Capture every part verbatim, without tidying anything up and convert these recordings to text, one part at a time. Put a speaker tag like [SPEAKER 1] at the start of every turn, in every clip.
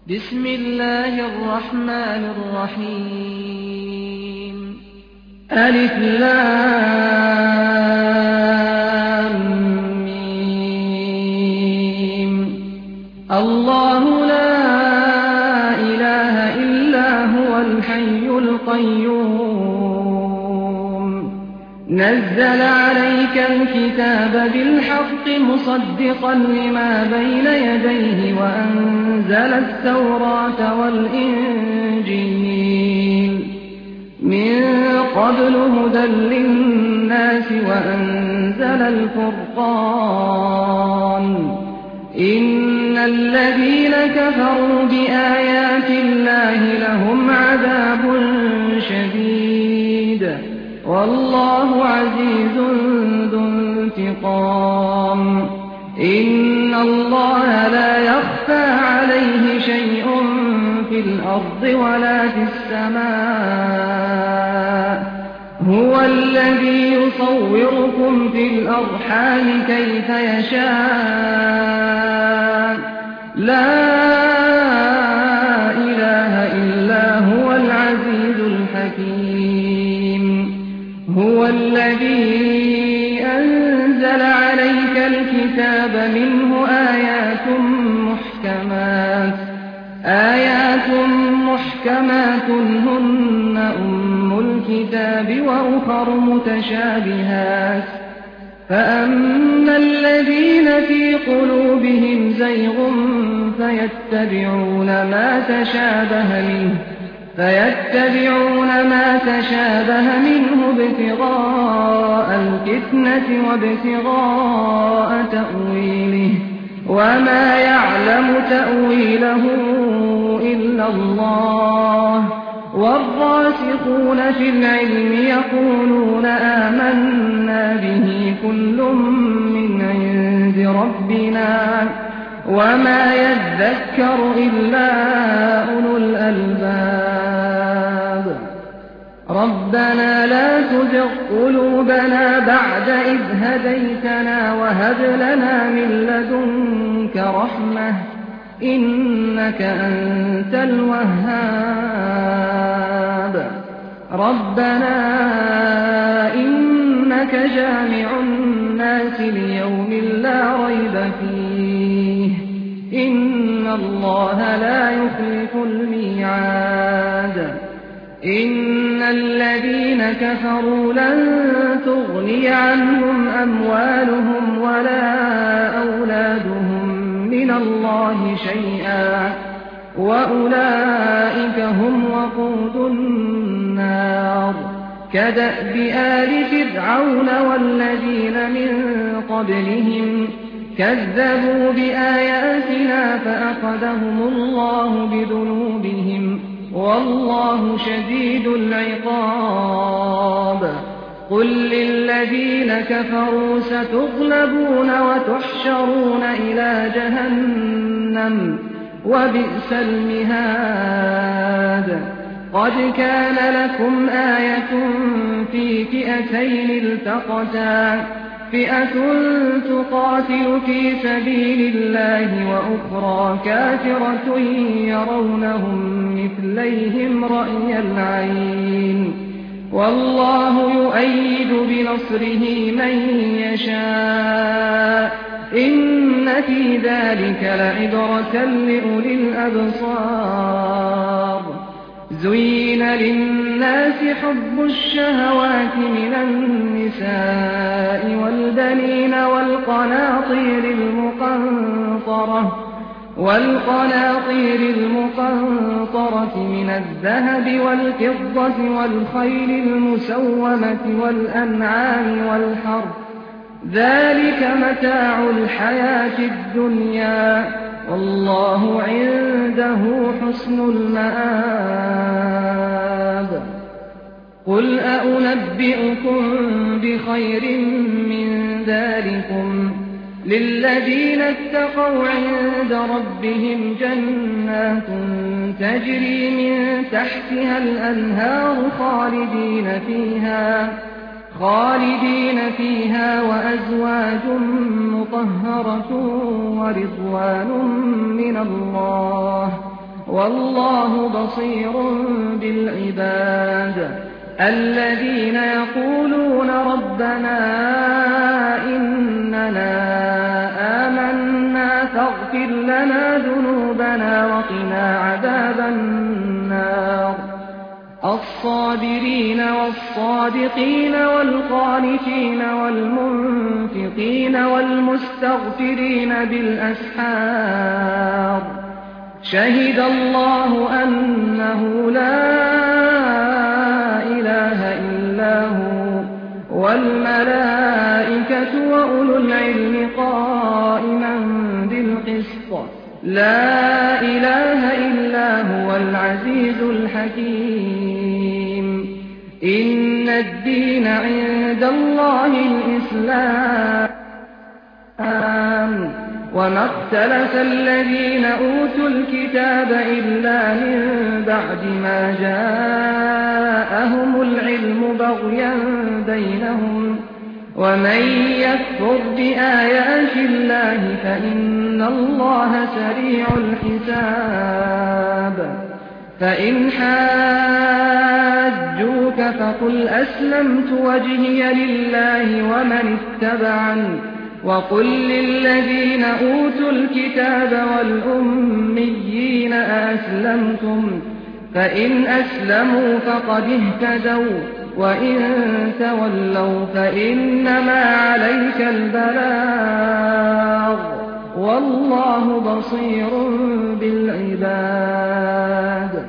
[SPEAKER 1] بسم الله الرحمن الرحيم ألف لام ميم الله لا إله إلا هو الحي القيوم نزل عليك الكتاب بالحق مصدقا لما بين يديه وأنزل التوراة والإنجيل من قبل هدى للناس وأنزل الفرقان إن الذين كفروا بآيات الله لهم عذاب شديد والله عزيز ذو انتقام إن الله لا يخفى عليه شيء في الأرض ولا في السماء هو الذي يصوركم في الأرحام كيف يشاء لا إله إلا هو العزيز الحكيم هو الذي أنزل عليك الكتاب منه آيات محكمات آيات محكمات هن أم الكتاب وأخر متشابهات فأما الذين في قلوبهم زيغ فيتبعون ما تشابه منه فيتبعون ما تشابه منه ابتغاء الفتنة وابتغاء تأويله وما يعلم تأويله إلا الله والراسخون في العلم يقولون آمنا به كل من عند ربنا وما يذكر إلا أولو الألباب ربنا لا تزغ قلوبنا بعد إذ هديتنا وهب لنا من لدنك رحمة إنك أنت الوهاب ربنا إنك جامع الناس ليوم لا ريب فيه إن الله لا يخلف الميعاد إن الذين كفروا لن تغني عنهم أموالهم ولا أولادهم من الله شيئا وأولئك هم وقود النار كدأب آل فرعون والذين من قبلهم كذبوا بآياتنا فأخذهم الله بذنوبهم والله شديد العقاب قل للذين كفروا ستغلبون وتحشرون إلى جهنم وبئس المهاد قد كان لكم آية في فئتين التقتا فئة تقاتل في سبيل الله وأخرى كافرة يرونهم مثليهم رأي العين والله يؤيد بنصره من يشاء إن في ذلك لعبرة لأولي الأبصار زين للناس حب الشهوات من النساء والبنين والقناطير المقنطرة والقناطير المقنطرة من الذهب والفضة والخيل المسومة والأنعام والحرث ذلك متاع الحياة الدنيا والله عنده حسن المآب قل أنبئكم بخير من ذلكم للذين اتقوا عند ربهم جنات تجري من تحتها الأنهار خالدين فيها خالدين فيها وأزواج مطهرة ورضوان من الله والله بصير بالعباد الذين يقولون ربنا إننا آمنا فاغفر لنا ذنوبنا وقنا عذاب النار الصابرين والصادقين والقانتين والمنفقين والمستغفرين بالأسحار شهد الله أنه لا إله إلا هو والملائكة وأولو العلم قائما بالقسط لا إله إلا هو العزيز الحكيم إن الدين عند الله الإسلام وما اختلف الذين أوتوا الكتاب إلا من بعد ما جاءهم العلم بغيا بينهم ومن يكفر بآيات الله فإن الله سريع الحساب فإن حاجوك فقل أسلمت وجهي لله ومن اتبعني وقل للذين أوتوا الكتاب والأميين أأسلمتم فإن أسلموا فقد اهتدوا وإن تولوا فإنما عليك البلاغ والله بصير بالعباد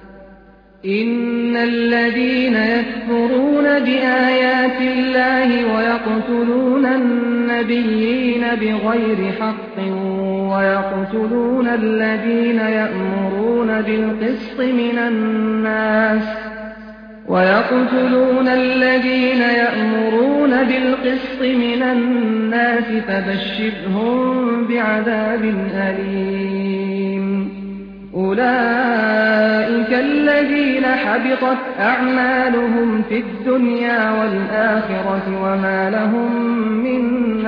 [SPEAKER 1] إن الذين يكفرون بآيات الله ويقتلون النبيين بغير حق ويقتلون الذين يأمرون بالقسط من الناس ويقتلون الذين يأمرون بالقسط من الناس فبشرهم بعذاب أليم أولئك الذين حبطت أعمالهم في الدنيا والآخرة وما لهم من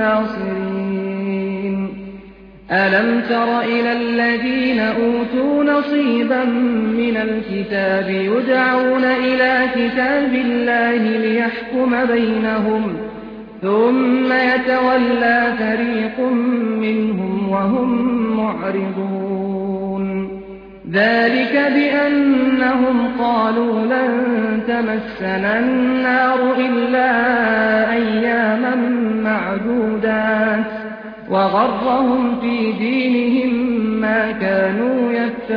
[SPEAKER 1] ناصرين ألم تر إلى الذين أوتوا نصيبا من الكتاب يدعون إلى كتاب الله ليحكم بينهم ثم يتولى فريق منهم وهم معرضون ذلك بأنهم قالوا لن تمسنا النار إلا أياما معدودات وغرهم في دينهم ما كانوا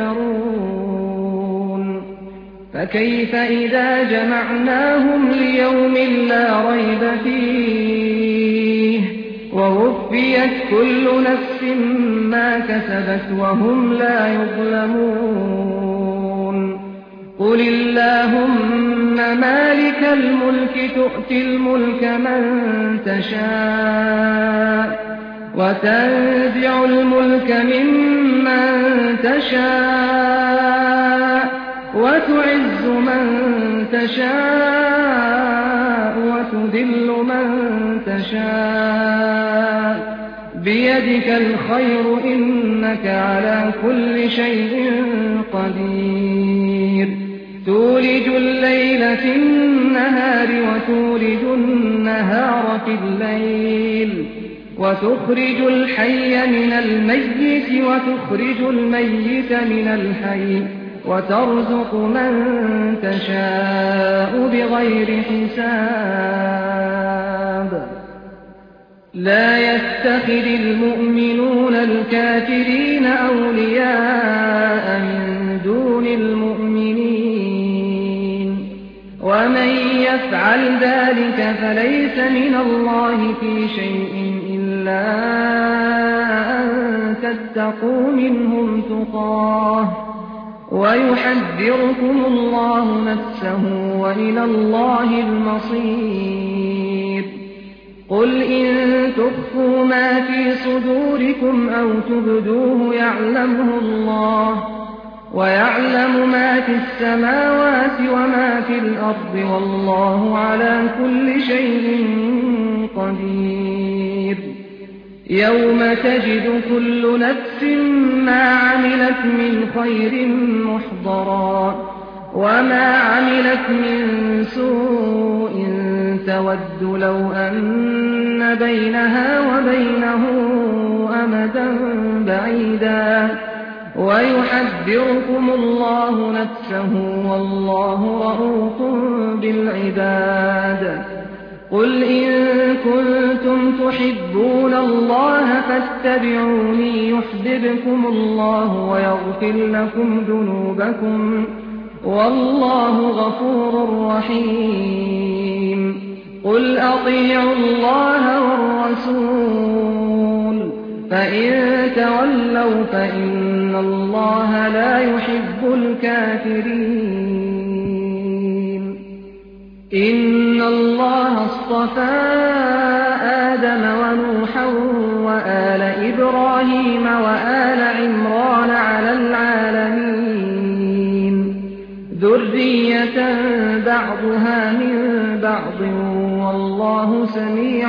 [SPEAKER 1] يفترون فكيف إذا جمعناهم ليوم لا ريب فيه ووفيت كل نفس ما كسبت وهم لا يظلمون قل اللهم مالك الملك تؤتي الملك من تشاء وتنزع الملك ممن تشاء وتعز من تشاء وتذل من تشاء بيدك الخير إنك على كل شيء قدير تولج الليل في النهار وتولج النهار في الليل وتخرج الحي من الميت وتخرج الميت من الحي وترزق من تشاء بغير حساب لا يتخذ المؤمنون الكافرين أولياء من دون المؤمنين ومن يفعل ذلك فليس من الله في شيء إلا أن تتقوا منهم تقاه ويحذركم الله نفسه وإلى الله المصير قل إن تخفوا ما في صدوركم أو تبدوه يعلمه الله ويعلم ما في السماوات وما في الأرض والله على كل شيء قدير يوم تجد كل نفس ما عملت من خير محضرا وما عملت من سوء تود لو أن بينها وبينه أمدا بعيدا ويحذركم الله نفسه والله رءوف بالعباد. قل إن كنتم تحبون الله فاتبعوني يحببكم الله ويغفر لكم ذنوبكم والله غفور رحيم. قل أطيعوا الله والرسول فإن تولوا فإن الله لا يحب الكافرين. إن الله اصطفى آدم ونوحا وآل إبراهيم وآل عمران على العالمين ذرية بعضها من بعض والله سميع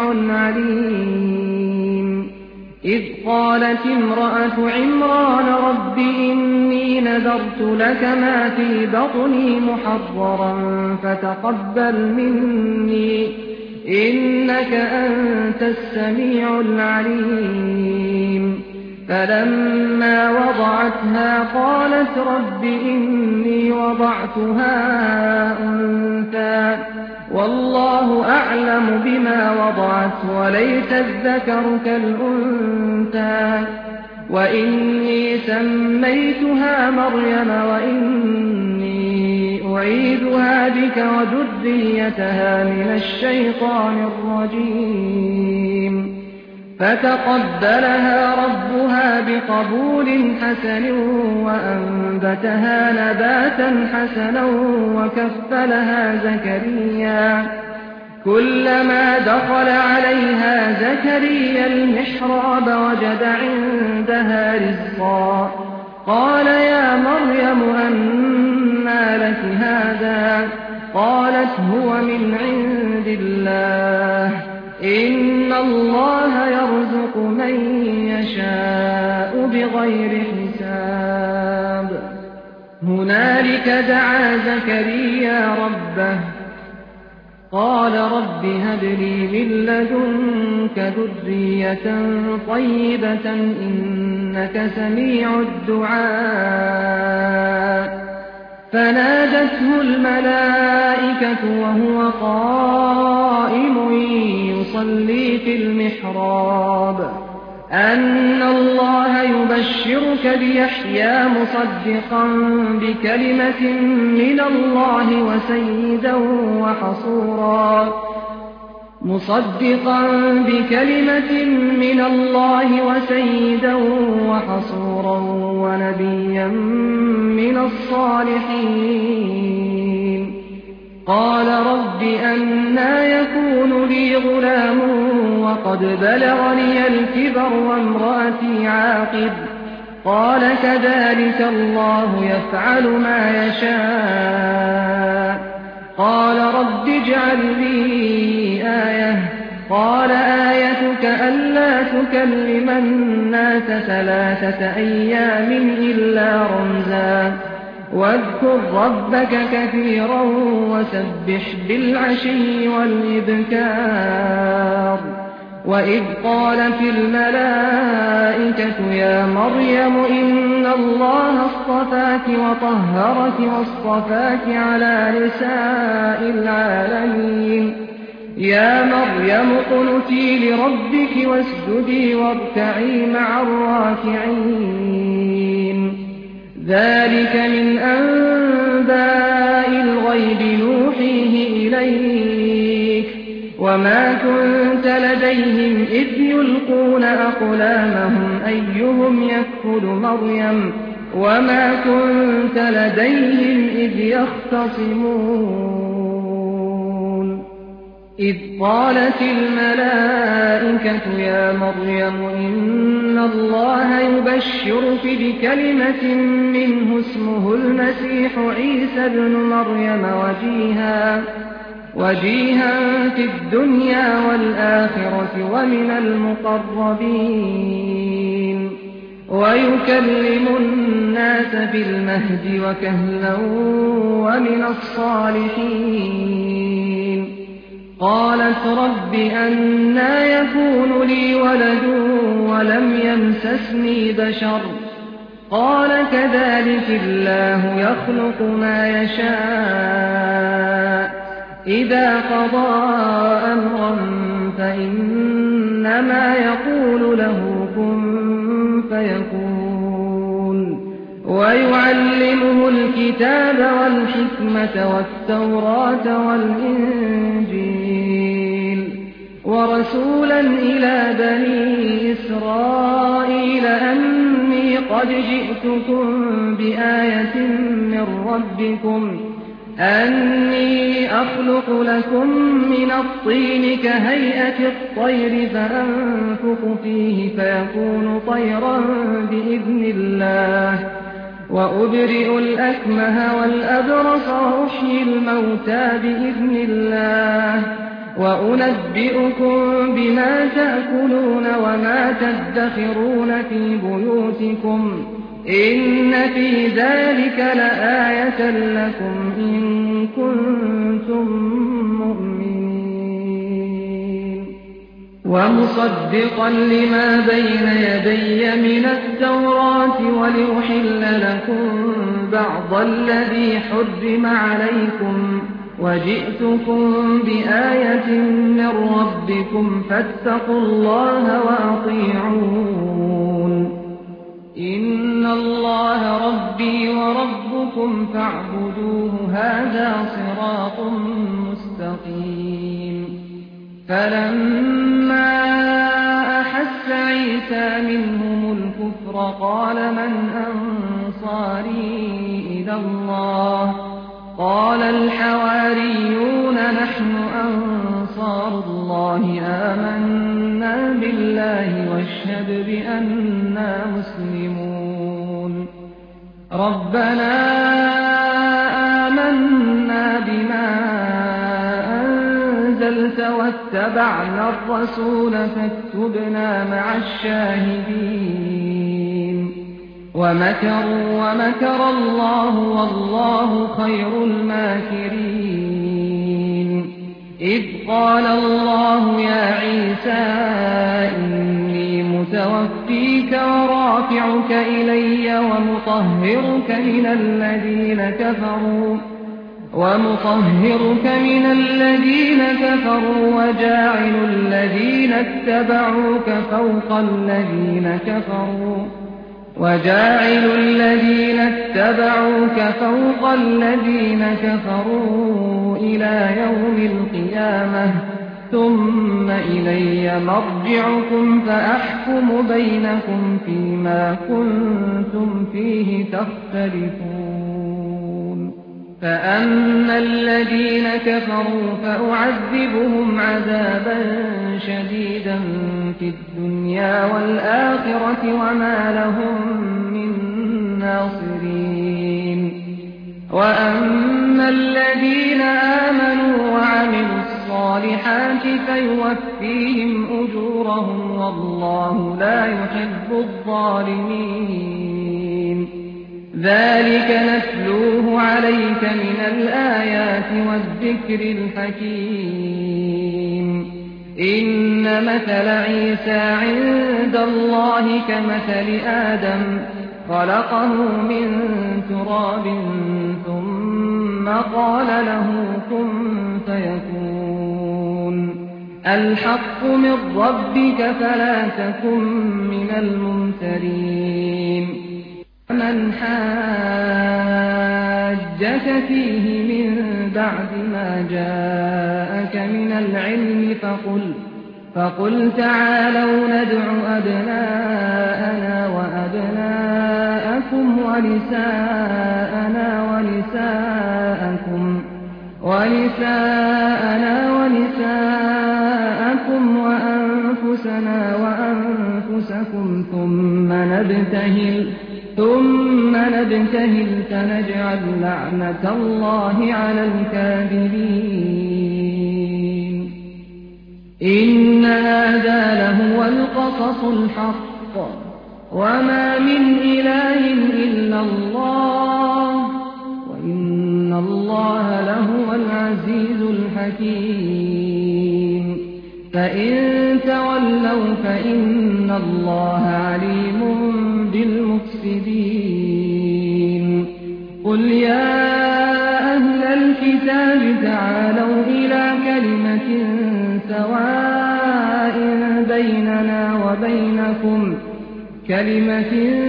[SPEAKER 1] عليم. إذ قالت امرأة عمران رب إني نذرت لك ما في بطني محررا فتقبل مني إنك أنت السميع العليم. فلما وضعتها قالت رب إني وضعتها أنثى والله أعلم بما وضعت وليس الذكر كالأنثى وإني سميتها مريم وإني أعيذها بك وذريتها من الشيطان الرجيم. فتقبلها ربها بقبول حسن وأنبتها نباتا حسنا وكفلها زكريا. كلما دخل عليها زكريا المحراب وجد عندها رزقا قال يا مريم أنى لك هذا قالت هو من عند الله إن الله يرزق من يشاء بغير حساب. هنالك دعا زكريا ربه قال رب هب لي من لدنك ذرية طيبة إنك سميع الدعاء. فنادته الملائكة وهو قائم يصلي في المحراب أن الله يبشرك بيحيى مصدقا بكلمة من الله وسيدا وحصورا مصدقا بكلمة من الله وسيدا وحصورا ونبيا من الصالحين. قال رب أنى يكون لي غلام وقد بلغني الكبر وامرأتي عاقر قال كذلك الله يفعل ما يشاء. قال رب اجعل لي آية قال آيتك ألا تكلم الناس ثلاثة أيام إلا رمزا واذكر ربك كثيرا وسبح بالعشي والإبكار. وإذ قالت الملائكة يا مريم إن الله اصطفاك وطهرك واصطفاك على نساء العالمين. يا مريم اقنتي لربك واسجدي واركعي مع الراكعين. ذلك من أنباء الغيب نوحيه إليك وما كنت لديهم إذ يلقون أقلامهم أيهم يكفل مريم وما كنت لديهم إذ يختصمون. إذ قالت الملائكة يا مريم إن الله يبشرك بكلمة منه اسمه المسيح عيسى ابن مريم وجيها وجيها في الدنيا والآخرة ومن المقربين ويكلم الناس في المهد وكهلا ومن الصالحين قالت رب أنى يكون لي ولد ولم يمسسني بشر قال كذلك الله يخلق ما يشاء إذا قضى أمرا فإنما يقول له كن فيكون ويعلمه الكتاب والحكمة والتوراة والإنجيل ورسولا إلى بني إسرائيل أني قد جئتكم بآية من ربكم أني أخلق لكم من الطين كهيئة الطير فأنفخ فيه فيكون طيرا بإذن الله وأبرئ الأكمه والأبرص وأحيي الموتى بإذن الله وأنبئكم بما تأكلون وما تدخرون في بيوتكم إن في ذلك لآية لكم إن كنتم مؤمنين ومصدقا لما بين يدي من التوراة ولأحل لكم بعض الذي حرم عليكم وجئتكم بآية من ربكم فاتقوا الله وأطيعون إن الله ربي وربكم فاعبدوه هذا صراط مستقيم فلما أحس عيسى منهم الكفر قال من أنصاري إلى الله قال الحواريون نحن أنصار الله آمنا بالله واشهد بأننا مسلمون ربنا آمنا بما أنزلت واتبعنا الرسول فاكتبنا مع الشاهدين ومكروا ومكر الله والله خير الماكرين إذ قال الله يا عيسى إني متوفيك ورافعك إلي ومطهرك من الذين كفروا ومطهرك من الذين كفروا وجاعل الذين اتبعوك فوق الذين كفروا وجاعل الذين اتبعوك فوق الذين كفروا إلى يوم القيامة ثم إلي مرجعكم فأحكم بينكم فيما كنتم فيه تختلفون فأما الذين كفروا فأعذبهم عذابا شديدا في الدنيا والآخرة وما لهم من ناصرين وأما الذين آمنوا وعملوا الصالحات فيوفيهم أجورهم والله لا يحب الظالمين ذلك نتلوه عليك من الآيات والذكر الحكيم إن مثل عيسى عند الله كمثل آدم خلقه من تراب ثم قال له كن فيكون الحق من ربك فلا تكن من الممترين من حاجك فيه من بعد ما جاءك من العلم فقل فقل تعالوا ندع أبناءنا وأبناءكم ونساءنا ونساءكم ونساءنا ونساءكم وأنفسنا وأنفسكم ثم نبتهل ثم نبتهل فنجعل لعنة الله على الكاذبين إن هذا لهو القصص الحق وما من إله إلا الله وإن الله لهو العزيز الحكيم فإن تولوا فإن الله عليم بالمفسدين قل يا أهل الكتاب تعالوا إلى كلمة سواء بيننا وبينكم كلمة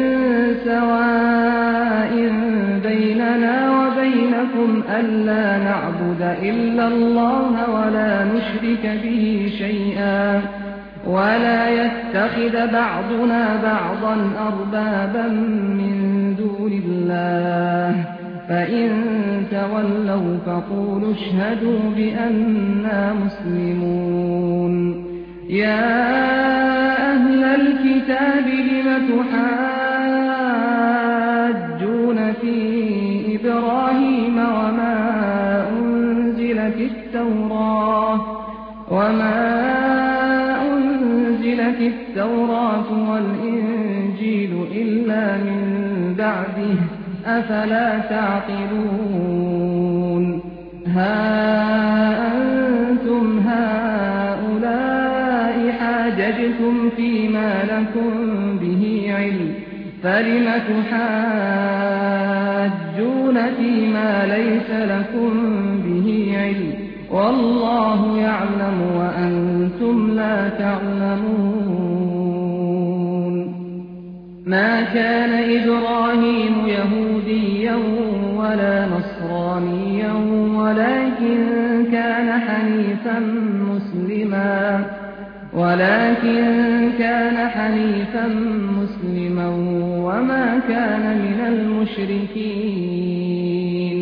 [SPEAKER 1] سواء بيننا وبينكم ألا نعبد إلا الله ولا نشرك به شيئا ولا يتخذ بعضنا بعضا أربابا من دون الله فإن تولوا فقولوا اشهدوا بأننا مسلمون يا أهل الكتاب لم تحاجون في إبراهيم وما أنزلت التوراة وما أنزلت التوراة والإنجيل إلا من بعده أفلا تعقلون ها أنتم هؤلاء حاججتم فيما لكم به علم فلم تحاجون فيما ليس لكم به علم والله يعلم وأنتم لا تعلمون ما كان إبراهيم يهوديا ولا نصرانيا ولكن كان حنيفا مسلما ولكن كان حنيفا مسلما وما كان من المشركين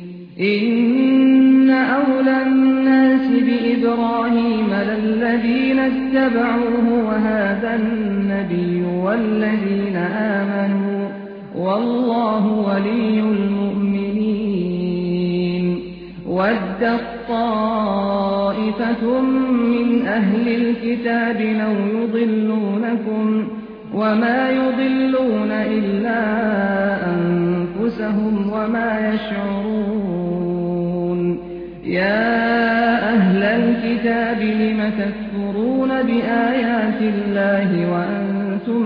[SPEAKER 1] إن أولى الناس بإبراهيم للذين اتبعوه وهذا النبي والذين آمنوا والله ولي المؤمنين ودت طائفة من أهل الكتاب لو يضلونكم وما يضلون إلا أنفسهم وما يشعرون يا أهل الكتاب لم تكفرون بآيات الله وأنتم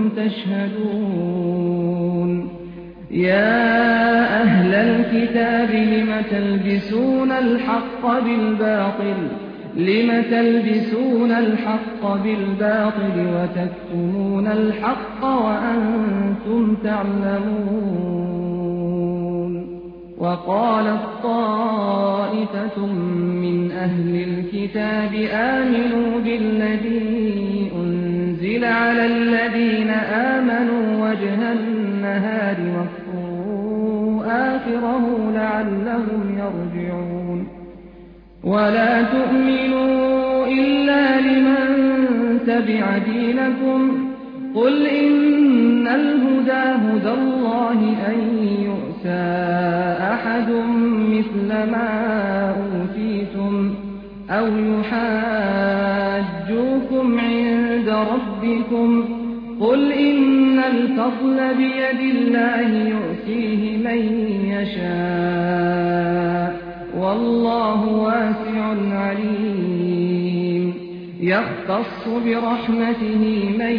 [SPEAKER 1] تشهدون يا أهل الكتاب لم تلبسون الحق بالباطل لم تلبسون الحق بالباطل وتكتمون الحق وأنتم تعلمون وقالت طائفة من أهل الكتاب آمنوا بالذي أنزل على الذين آمنوا وجه النهار واكفروا آخره لعلهم يرجعون ولا تؤمنوا إلا لمن تبع دينكم قل إن الهدى هدى الله أن يؤتى أحد مثل ما أوتيتم أو يحاجوكم عند ربكم قل إن الفضل بيد الله يؤتيه من يشاء والله واسع عليم يختص برحمته من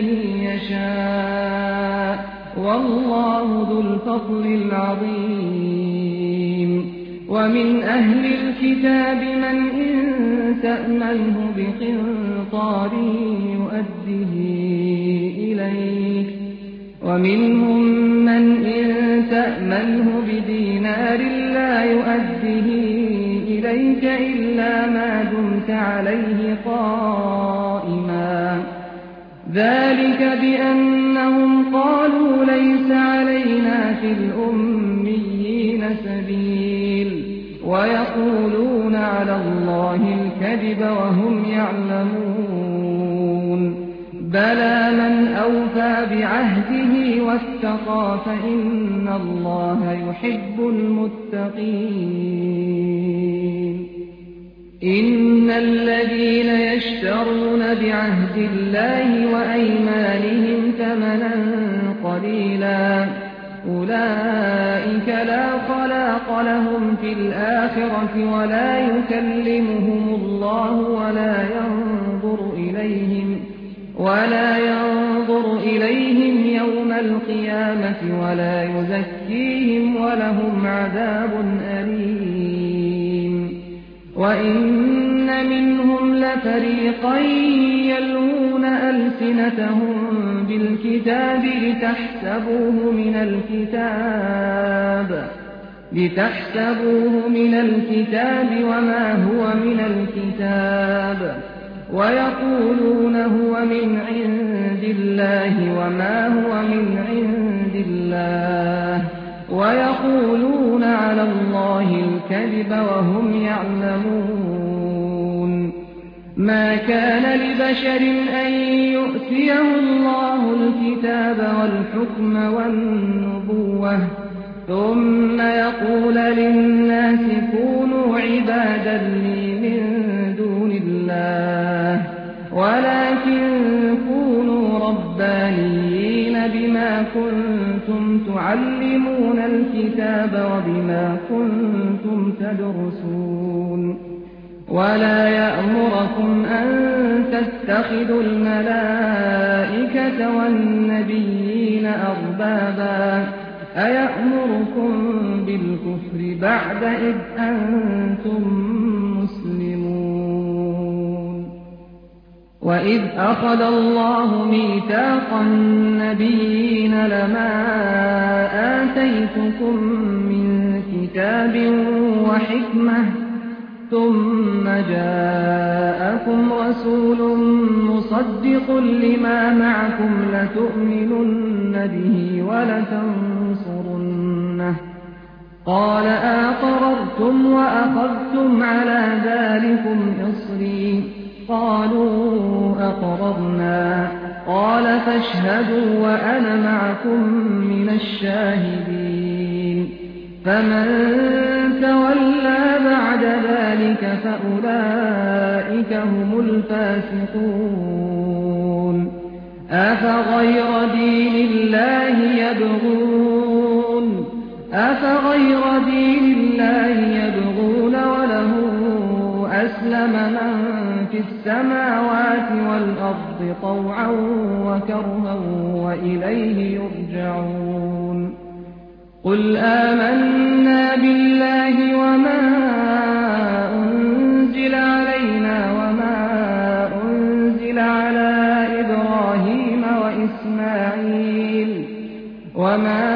[SPEAKER 1] يشاء والله ذو الفضل العظيم ومن أهل الكتاب من إن تأمنه بقنطار يؤديه إليك ومنهم من إن تأمنه بدينار لا يؤديه إليك إلا ما دمت عليه قائما ذلك بأنهم قالوا ليس علينا في الأميين سبيل ويقولون على الله الكذب وهم يعلمون بلى من أوفى بعهده واتقى فإن الله يحب المتقين إن الذين يشترون بعهد الله وأيمانهم ثمنا قليلا أولئك لا خلاق لهم في الآخرة ولا يكلمهم الله ولا ينظر إليهم ولا ينظر إليهم يوم القيامة ولا يزكيهم ولهم عذاب أليم وإن منهم لفريقا يلوون ألسنتهم بالكتاب لتحسبوه من الكتاب لتحسبوه من الكتاب وما هو من الكتاب ويقولون هو من عند الله وما هو من عند الله ويقولون على الله الكذب وهم يعلمون ما كان لبشر أن يؤتيه الله الكتاب والحكم والنبوة ثم يقول للناس كونوا عبادا لي من دون الله ولكن كونوا ربانيين بما كنتم تعلمون الكتاب وبما كنتم تدرسون ولا يأمركم أن تتخذوا الملائكة والنبيين أربابا أيأمركم بالكفر بعد إذ أنتم مسلمون وإذ أخذ الله ميثاق النبيين لما آتيتكم من كتاب وحكمة ثم جاءكم رسول مصدق لما معكم لتؤمنن به ولتنصرنه قال أقررتم وأخذتم على ذلكم إصري قالوا أقررنا قال فاشهدوا وأنا معكم من الشاهدين فمن تولى بعد ذلك فأولئك هم الفاسقون أفغير دين الله يبغون أفغير دين الله يبغون وله أسلم من في السماوات والأرض طوعا وكرها وإليه يرجعون قل آمنا بالله وما أنزل علينا وما أنزل على إبراهيم وإسماعيل وما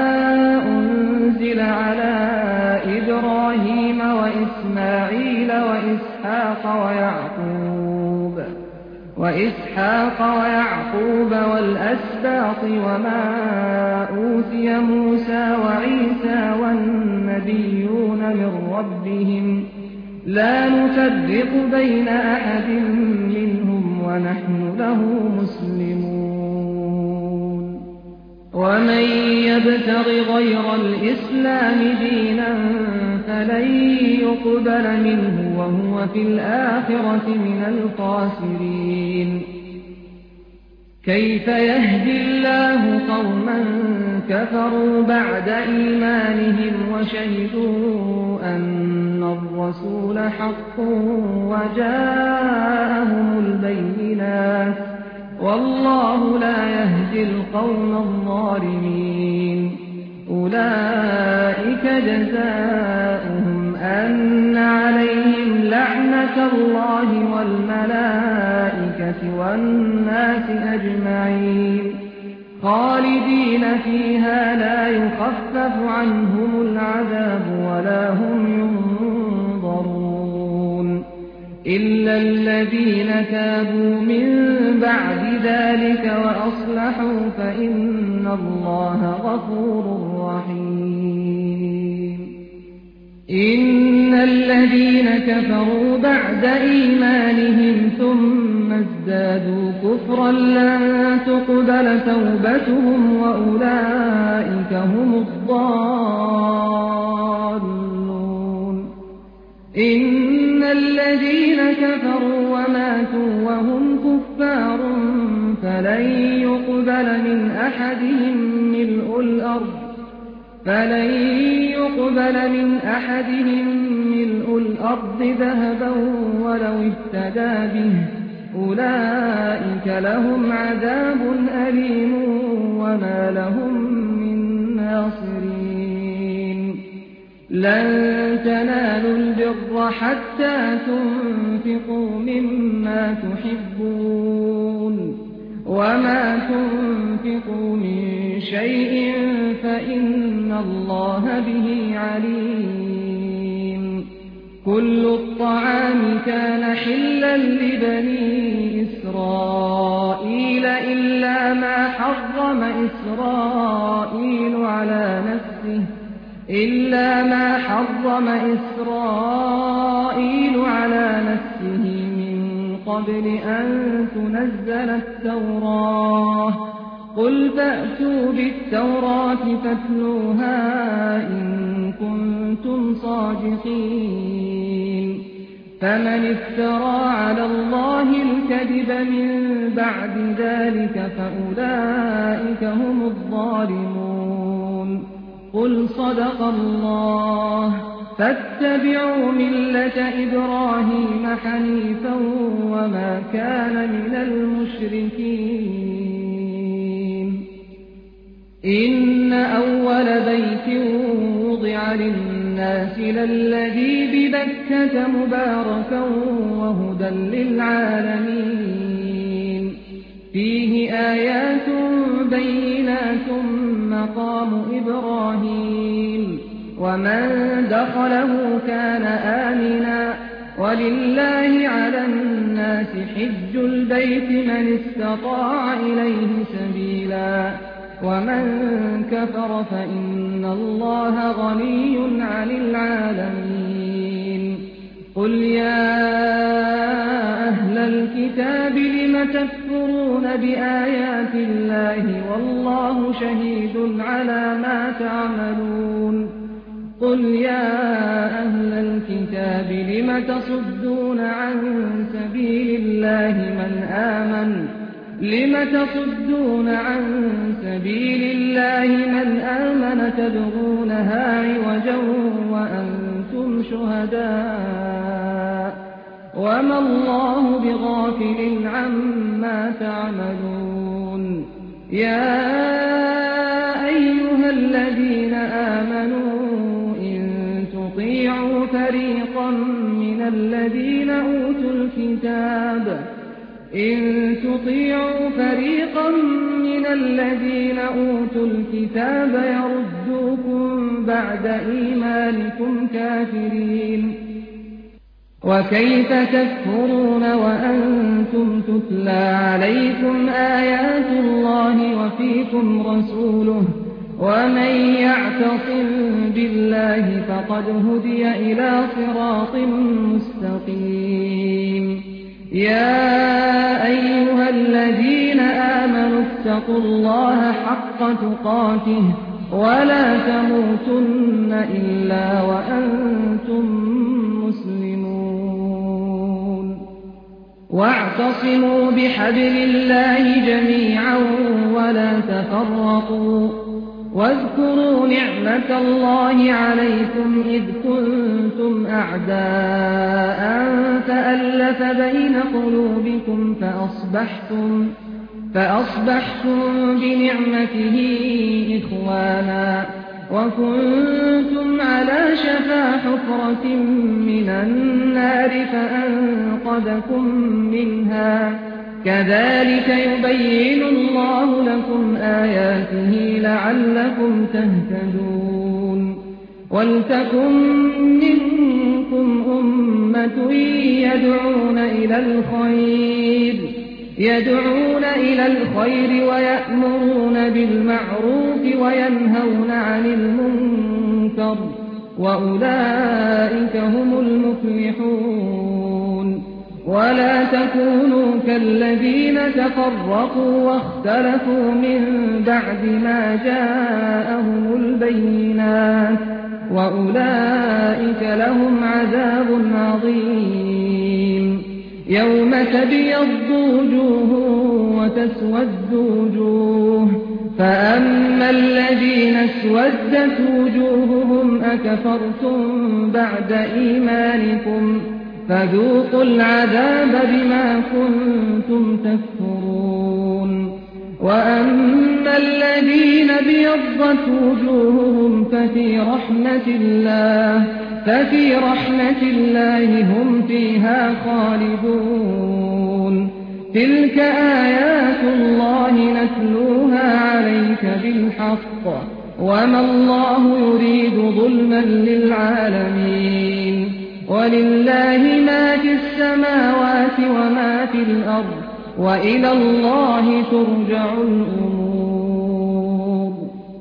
[SPEAKER 1] أنزل على إبراهيم وإسماعيل وإسحاق ويعقوب وإسحاق ويعقوب والأسباط وما أوتي موسى وعيسى والنبيون من ربهم لا نفرق بين أحد منهم ونحن له مسلمون ومن يبتغ غير الإسلام دينا فلن يقبل منه وهو في الآخرة من الخاسرين كيف يهدي الله قوما كفروا بعد إيمانهم وشهدوا أن الرسول حق وجاءهم البينات والله لا يهدي القوم الظالمين أولئك جزاؤهم أن عليهم لعنة الله والملائكة والناس أجمعين خالدين فيها لا يخفف عنهم العذاب ولا هم ينظرون إلا الذين تابوا من بعد ذلك وأصلحوا فإن الله غفور رحيم إن الذين كفروا بعد إيمانهم ثم ازدادوا كفرا لن تقبل توبتهم وأولئك هم الضالون. إن الذين كفروا وماتوا وهم كفار فلن يقبل من أحدهم ملء الأرض فلن يقبل من أحدهم ملء الأرض ذهبا ولو افتدى به أولئك لهم عذاب أليم وما لهم من ناصرين. لن تنالوا البر حتى تنفقوا مما تحبون وما تنفقوا من شيء فإن الله به عليم. كل الطعام كان حلا لبني إسرائيل إلا ما حرم إسرائيل على نفسه إلا ما حرم إسرائيل على نفسه من قبل أن تنزل التوراة. قل فأتوا بالتوراة فاتلوها إن كنتم صادقين. فمن افترى على الله الكذب من بعد ذلك فأولئك هم الظالمون. قل صدق الله فاتبعوا ملة إبراهيم حنيفا وما كان من المشركين. إن أول بيت وضع للناس للذي ببكة مباركا وهدى للعالمين. فيه آيات بينات مقام إبراهيم ومن دخله كان آمنا ولله على الناس حج البيت من استطاع إليه سبيلا ومن كفر فإن الله غني عن العالمين. قل يا أهل الكتاب لم تكفرون بآيات الله والله شهيد على ما تعملون. قل يا أهل الكتاب لم تصدون عن سبيل الله من آمن لم تصدون عن سبيل الله من آمن تبغونها عوجا وأنتم شهداء وما الله بغافل عما تعملون. يا أيها الذين آمنوا إن تطيعوا فريقا من الذين أوتوا الكتاب إن تطيعوا فريقا من الذين أوتوا الكتاب يردوكم بعد إيمانكم كافرين. وكيف تكفرون وأنتم تتلى عليكم آيات الله وفيكم رسوله ومن يعتصم بالله فقد هدي إلى صراط مستقيم. يا أيها الذين آمنوا اتقوا الله حق تقاته ولا تموتن إلا وأنتم مسلمون. واعتصموا بحبل الله جميعا ولا تفرقوا. واذكروا نعمة الله عليكم إذ كنتم أعداء فألف بين قلوبكم فأصبحتم, فأصبحتم بنعمته إخوانا وكنتم على شفا حفرة من النار فأنقذكم منها. كذلك يبين الله لكم آياته لعلكم تهتدون. ولتكن منكم أمة يدعون إلى الخير يدعون إلى الخير ويأمرون بالمعروف وينهون عن المنكر وأولئك هم المفلحون. ولا تكونوا كالذين تفرقوا واختلفوا من بعد ما جاءهم البينات وأولئك لهم عذاب عظيم يوم تبيض وجوه وتسود وجوه فأما الذين اسودت وجوههم أكفرتم بعد إيمانكم فذوقوا العذاب بما كنتم تكفرون وأما الذين ابيضت وجوههم ففي رحمة الله ففي رحمة الله هم فيها خالدون تلك آيات الله نتلوها عليك بالحق وما الله يريد ظلما للعالمين ولله ما في السماوات وما في الأرض وإلى الله ترجع الأمور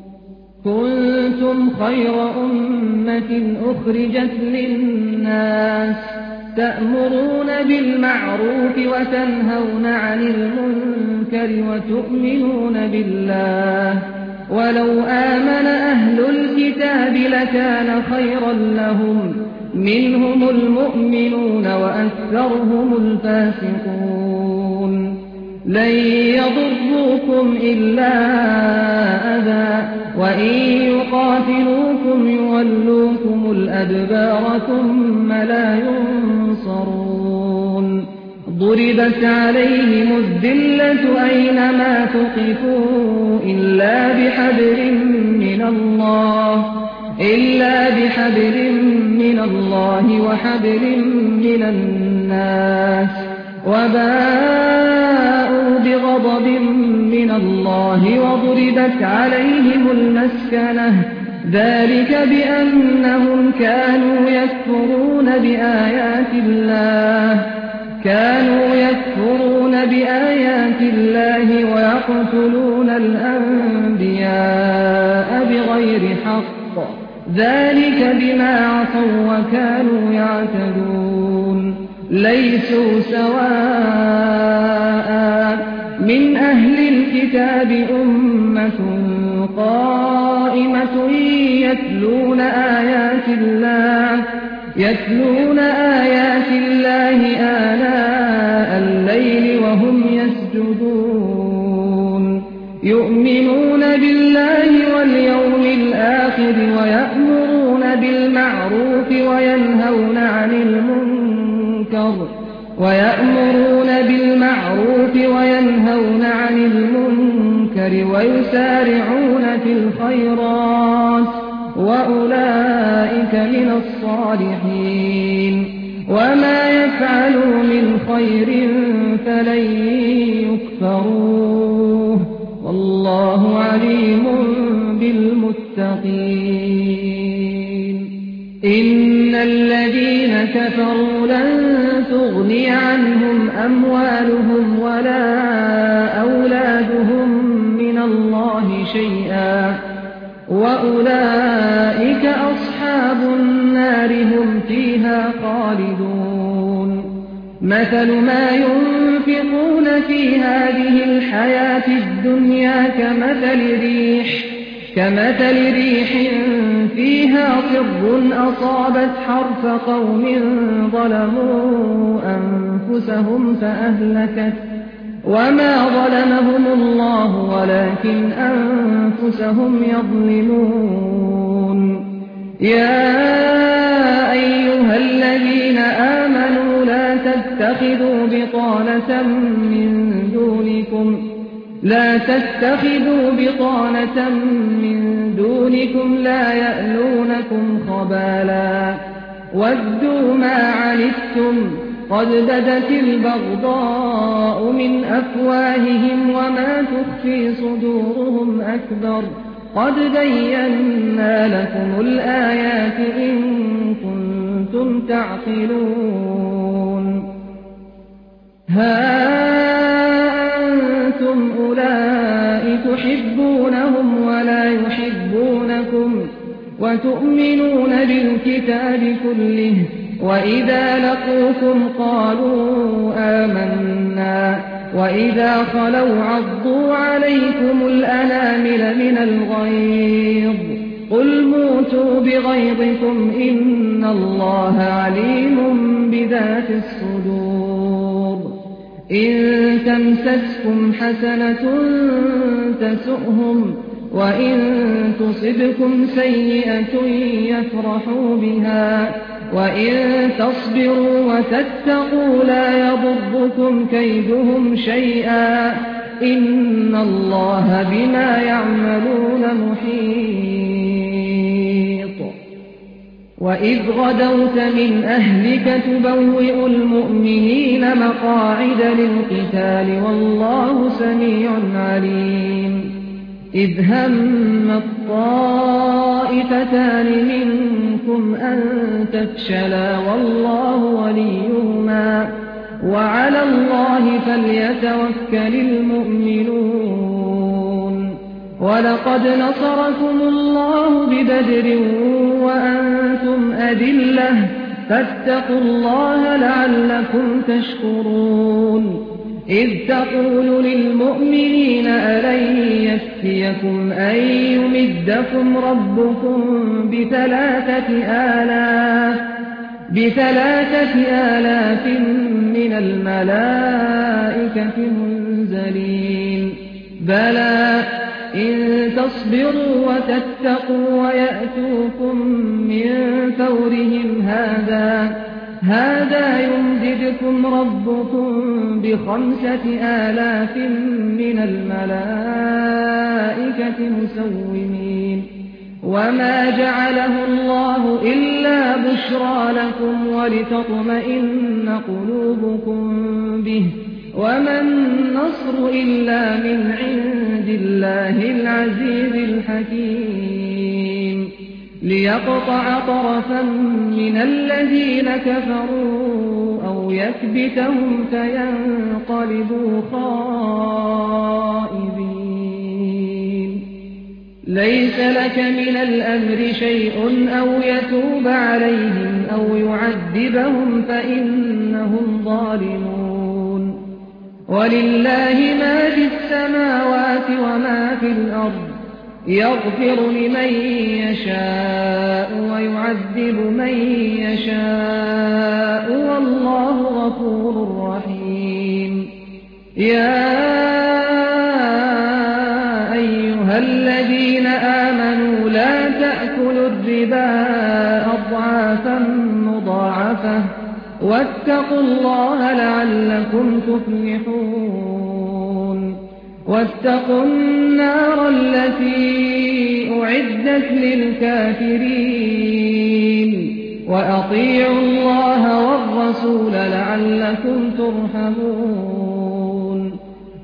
[SPEAKER 1] كنتم خير أمة أخرجت للناس تأمرون بالمعروف وتنهون عن المنكر وتؤمنون بالله ولو آمن أهل الكتاب لكان خيرا لهم منهم المؤمنون وأكثرهم الفاسقون لن يضروكم إلا أذى وإن يقاتلوكم يولوكم الأدبار ثم لا ينصرون ضربت عليهم الذلة أينما ثقفوا إلا بحبل من الله إلا بحبل من الله وحبل من الناس وباءوا بغضب من الله وضربت عليهم المسكنة ذلك بأنهم كانوا يكفرون بآيات الله كانوا يكفرون بآيات الله ويقتلون الأنبياء بغير حق ذلك بما عصوا وكانوا يعتدون ليسوا سواء من أهل الكتاب أمة قائمة يتلون آيات الله يتلون آيات الله آناء الليل وهم يسجدون يؤمنون بالله واليوم الآخر ويأمرون بالمعروف وينهون عن المنكر ويأمرون بالمعروف وينهون عن المنكر ويسارعون في الخيرات وأولئك من الصالحين وما يفعلوا من خير فلن يكفروه والله عليم بالمتقين إن الذين كفروا لن تغني عنهم أموالهم ولا أولادهم من الله شيئا وأولئك أصحاب النار هم فيها خالدون مثل ما ينفقون في هذه الحياة الدنيا كمثل ريح كمثل ريح فيها صر أصابت حرث قوم ظلموا أنفسهم فأهلكت وما ظلمهم الله ولكن أنفسهم يظلمون يا أيها الذين آمنوا لا تتخذوا بطانة من دونكم لا تتخذوا بطانة من دونكم لا يألونكم خبالا ودوا ما عنتم قد بدت البغضاء من أفواههم وما تخفي صدورهم أكبر قد بينا لكم الآيات إن كنتم تعقلون ها أنتم أولئك تحبونهم ولا يحبونكم وتؤمنون بالكتاب كله وإذا لقوكم قالوا آمنا وإذا خلوا عضوا عليكم الأنامل من الغيظ قل موتوا بغيظكم إن الله عليم بذات الصدور إن تمسسكم حسنة تسؤهم وإن تصبكم سيئة يفرحوا بها وإن تصبروا وتتقوا لا يضركم كيدهم شيئا إن الله بما يعملون محيط وإذ غدوت من أهلك تبوئ المؤمنين مقاعد للقتال والله سميع عليم إذ هم الطائفتان منكم أن تفشلا والله وليهما وعلى الله فليتوكل المؤمنون ولقد نصركم الله ببدر وأنتم أذلة فاتقوا الله لعلكم تشكرون إذ تقول للمؤمنين ألن يكفيكم أن يمدكم ربكم بثلاثة آلاف بثلاثة آلاف من الملائكة منزلين بلى إن تصبروا وتتقوا ويأتوكم من فورهم هذا هذا يمددكم ربكم بخمسة آلاف من الملائكة مسومين وما جعله الله إلا بشرى لكم ولتطمئن قلوبكم به وما النصر إلا من عند الله العزيز الحكيم ليقطع طرفا من الذين كفروا أو يكبتهم فينقلبوا خائبين ليس لك من الأمر شيء أو يتوب عليهم أو يعذبهم فإنهم ظالمون ولله ما في السماوات وما في الأرض يغفر لمن يشاء ويعذب من يشاء والله غفور رحيم يا أيها الذين آمنوا لا تأكلوا الربا أضعافا مضاعفة واتقوا الله لعلكم تفلحون واتقوا النار التي أعدت للكافرين وأطيعوا الله والرسول لعلكم ترحمون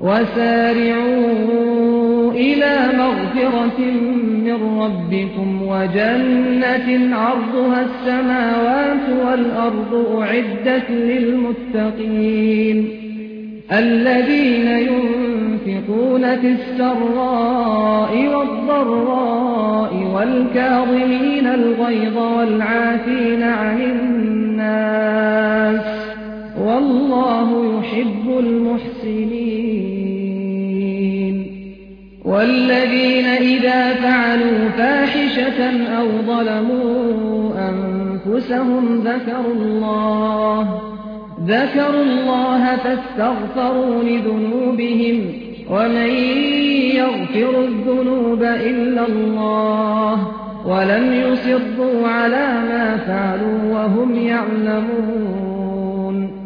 [SPEAKER 1] وسارعوا إلى مغفرة من ربكم وجنة عرضها السماوات والأرض أعدت للمتقين الذين ينفقون في السراء والضراء والكاظمين الغيظ والعافين عن الناس والله يحب المحسنين والذين إذا فعلوا فاحشة أو ظلموا أنفسهم ذكروا الله ذكروا الله فاستغفروا لذنوبهم ومن يغفر الذنوب إلا الله ولم يصروا على ما فعلوا وهم يعلمون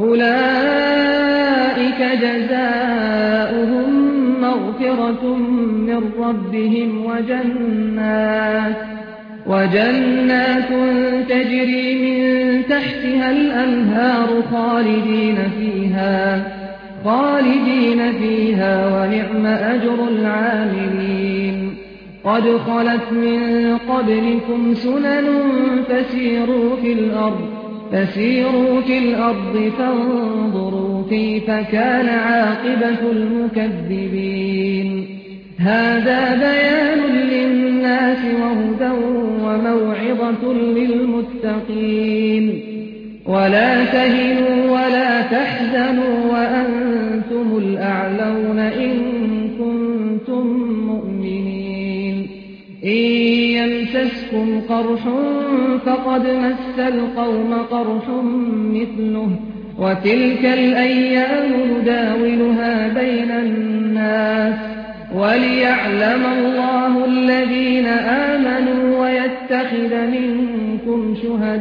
[SPEAKER 1] أولئك جزاؤهم مغفرة من ربهم وجنات وجنات تجري من تحتها الأنهار خالدين فيها خالدين فيها ونعم أجر العاملين قد خلت من قبلكم سنن فسيروا في الأرض فسيروا في الأرض فانظروا كيف كان عاقبة المكذبين هذا بيان للناس وهدى وموعظة للمتقين. ولا تهنوا ولا تحزنوا وأنتم الأعلون إن كنتم مؤمنين. إن يمسسكم قرح فقد مس القوم قرح مثله وتلك الأيام نداولها بين الناس وليعلم الله الذين آمنوا ويتخذ منكم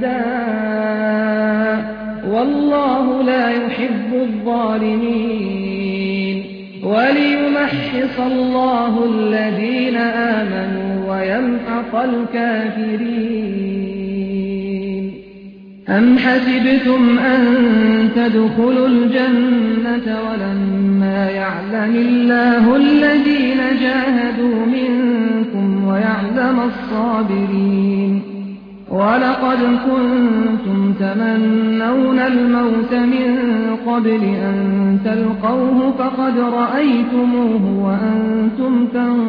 [SPEAKER 1] شهداء والله لا يحب الظالمين وليمحص الله الذين آمنوا ويمحق الكافرين. أم حسبتم أن تدخلوا الجنة ولما يعلم الله الذين جاهدوا منكم ويعلم الصابرين. ولقد كنتم تمنون الموت من قبل أن تلقوه فقد رأيتموه وأنتم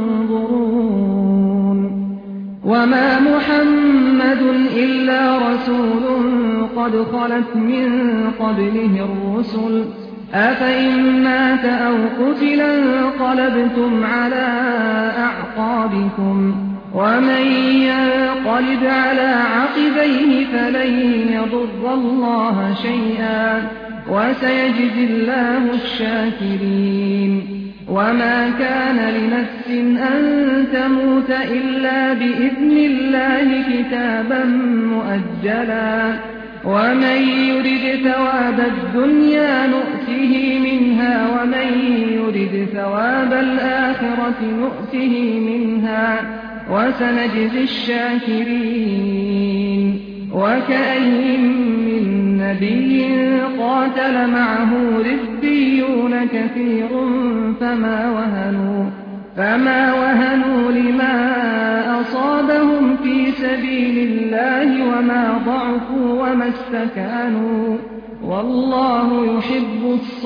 [SPEAKER 1] تنظرون. وما محمد إلا رسول قد خلت من قبله الرسل أفإن مات أو قتل انقلبتم على أعقابكم ومن ينقلب على عقبيه فلن يضر الله شيئا وسيجزي الله الشاكرين. وما كان لنفس أن تموت إلا بإذن الله كتابا مؤجلا ومن يرد ثواب الدنيا نؤته منها ومن يرد ثواب الآخرة نؤته منها وسنجزي الشاكرين. وكأي من نبي قاتل معه ربيون كثير فما وهنوا, فما وهنوا لما أصابهم في سبيل الله وما ضعفوا وما استكانوا والله يحب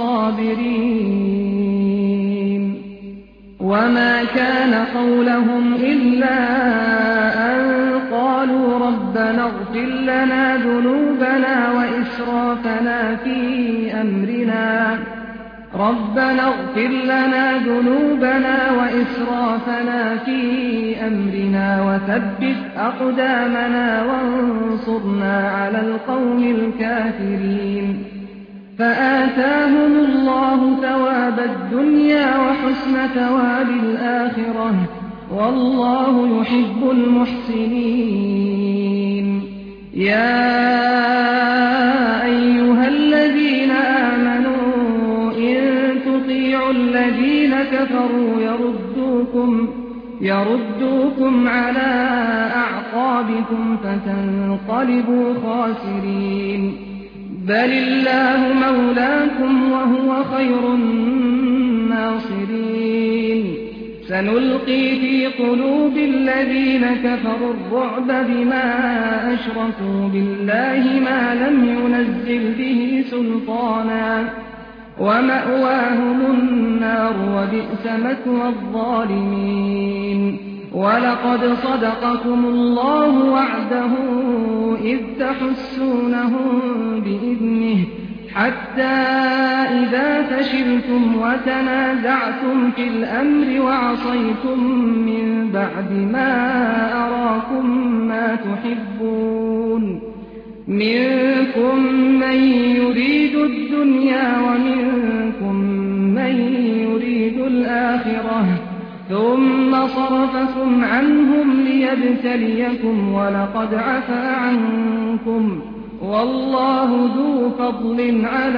[SPEAKER 1] الصابرين. وما كان قولهم إلا أن قالوا ربنا اغفر لنا ذنوبنا وإسرافنا في أمرنا ربنا اغفر لنا ذنوبنا وإسرافنا في أمرنا وثبت أقدامنا وانصرنا على القوم الكافرين. فآتاهم الله ثواب الدنيا وحسن ثواب الآخرة والله يحب المحسنين. يا أيها الذين آمنوا إن تطيعوا الذين كفروا يردوكم يردوكم على أعقابكم فتنقلبوا خاسرين. بل الله مولاكم وهو خير الناصرين. سنلقي في قلوب الذين كفروا الرعب بما أشركوا بالله ما لم ينزل به سلطانا ومأواهم النار وبئس مثوى الظالمين. ولقد صدقكم الله وعده إذ تحسونهم بإذنه حتى إذا فشلتم وتنازعتم في الأمر وعصيتم من بعد ما أراكم ما تحبون منكم من يريد الدنيا ومنكم من يريد الآخرة ثم صرفكم عنهم ليبتليكم ولقد عفا عنكم والله ذو فضل على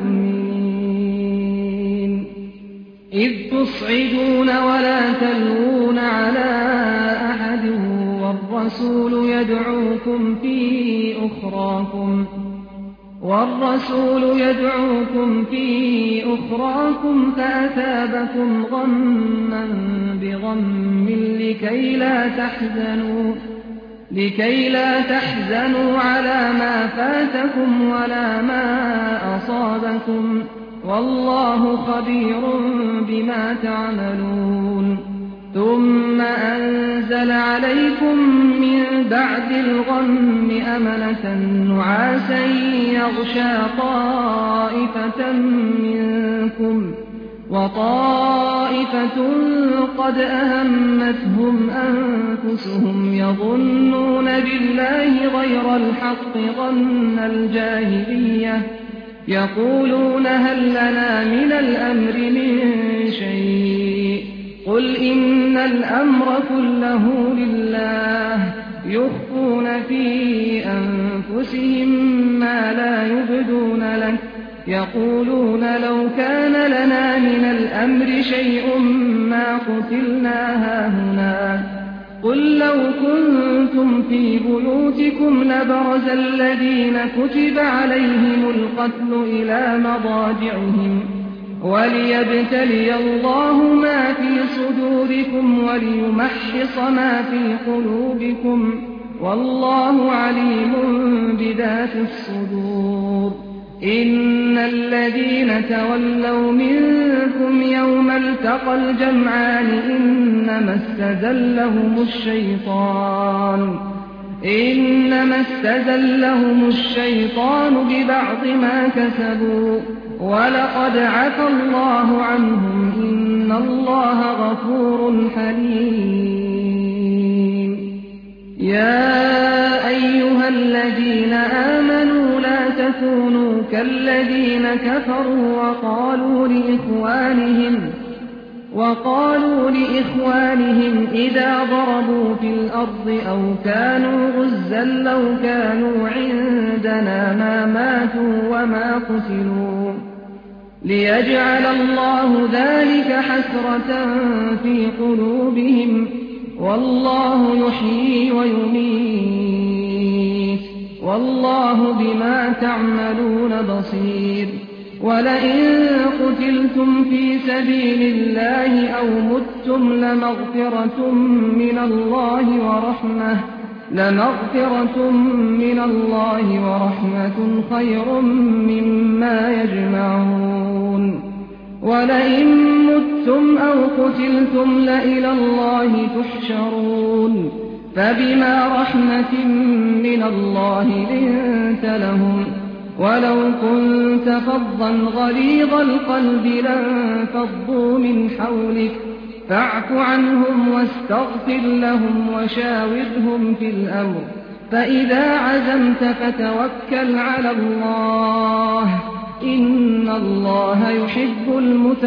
[SPEAKER 1] المؤمنين. إذ تصعدون ولا تلوون على أحد والرسول يدعوكم في أخراكم والرسول يدعوكم في أخراكم فأثابكم غما بغم لكي لا تحزنوا لكي لا تحزنوا على ما فاتكم ولا ما أصابكم والله خبير بما تعملون. ثم أنزل عليكم من بعد الغم أمنة نعاسا يغشى طائفة منكم وطائفة قد أهمتهم أنفسهم يظنون بالله غير الحق ظن الجاهلية يقولون هل لنا من الأمر من شيء قل إن الأمر كله لله يخفون في أنفسهم ما لا يبدون لك يقولون لو كان لنا من الأمر شيء ما قتلنا هاهنا قل لو كنتم في بيوتكم لبرز الذين كتب عليهم القتل إلى مضاجعهم وليبتلي الله ما في صدوركم وليمحص ما في قلوبكم والله عليم بذات الصدور إن الذين تولوا منكم يوم التقى الجمعان إنما استزلهم الشيطان إنما استزلهم الشيطان ببعض ما كسبوا ولقد عفى الله عنهم إن الله غفور حليم يا أيها الذين آمنوا لا تكونوا كالذين كفروا وقالوا لإخوانهم وقالوا لإخوانهم إذا ضربوا في الأرض أو كانوا غزا لو كانوا عندنا ما ماتوا وما قتلوا ليجعل الله ذلك حسرة في قلوبهم والله يحيي ويميت والله بما تعملون بصير ولئن قتلتم في سبيل الله أو متم لمغفرة من الله ورحمة لمغفرة من الله ورحمة خير مما يجمعون ولئن متم أو قتلتم لإلى الله تحشرون فبما رحمة من الله لنت لهم ولو كنت فظا غليظ القلب لانفضوا من حولك فاعف عنهم واستغفر لهم وشاورهم في الأمر فإذا عزمت فتوكل على الله إن الله يحب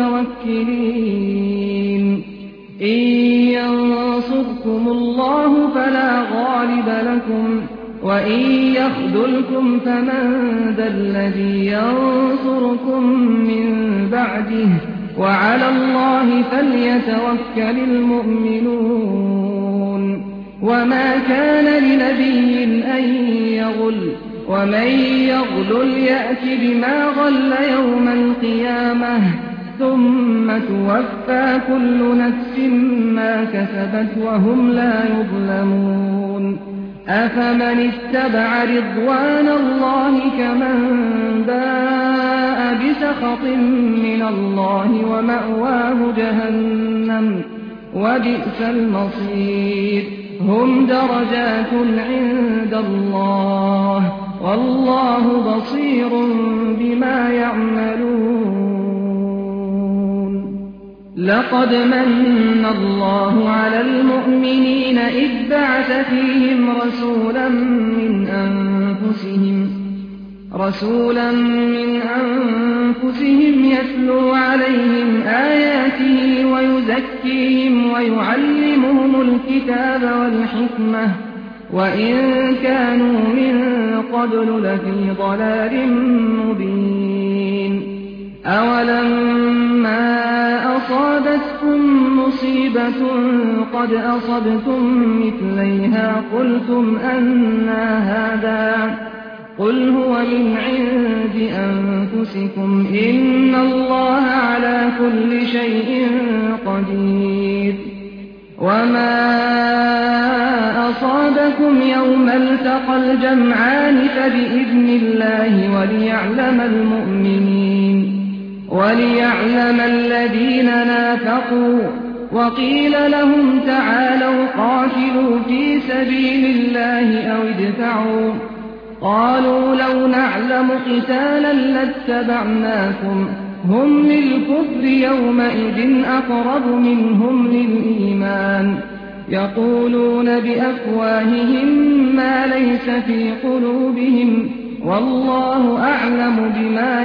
[SPEAKER 1] المتوكلين إن ينصركم الله فلا غالب لكم وإن يخذلكم فمن ذا الذي ينصركم من بعده وعلى الله فليتوكل المؤمنون وما كان لنبي أن يغل ومن يغلل يأت بما غل يوم القيامة ثم توفى كل نفس ما كسبت وهم لا يظلمون أفمن اتبع رضوان الله كمن باء بسخط من الله ومأواه جهنم وبئس المصير هم درجات عند الله والله بصير بما يعملون لقد من الله على المؤمنين إذ بعث فيهم رسولا من أنفسهم رسولا من أنفسهم يتلو عليهم آياته ويزكيهم ويعلمهم الكتاب والحكمة وإن كانوا من قبل لفي ضلال مبين أولما أصابتكم مصيبة قد أصبتم مثليها قلتم أنى هذا قل هو من عند أنفسكم إن الله على كل شيء قدير وما أصابكم يوم التقى الجمعان فبإذن الله وليعلم المؤمنين وليعلم الذين نافقوا وقيل لهم تعالوا قاتلوا في سبيل الله أو ادفعوا قالوا لو نعلم قتالا لاتبعناكم هم للكفر يومئذ أقرب منهم للإيمان يقولون بأفواههم ما ليس في قلوبهم والله أعلم بما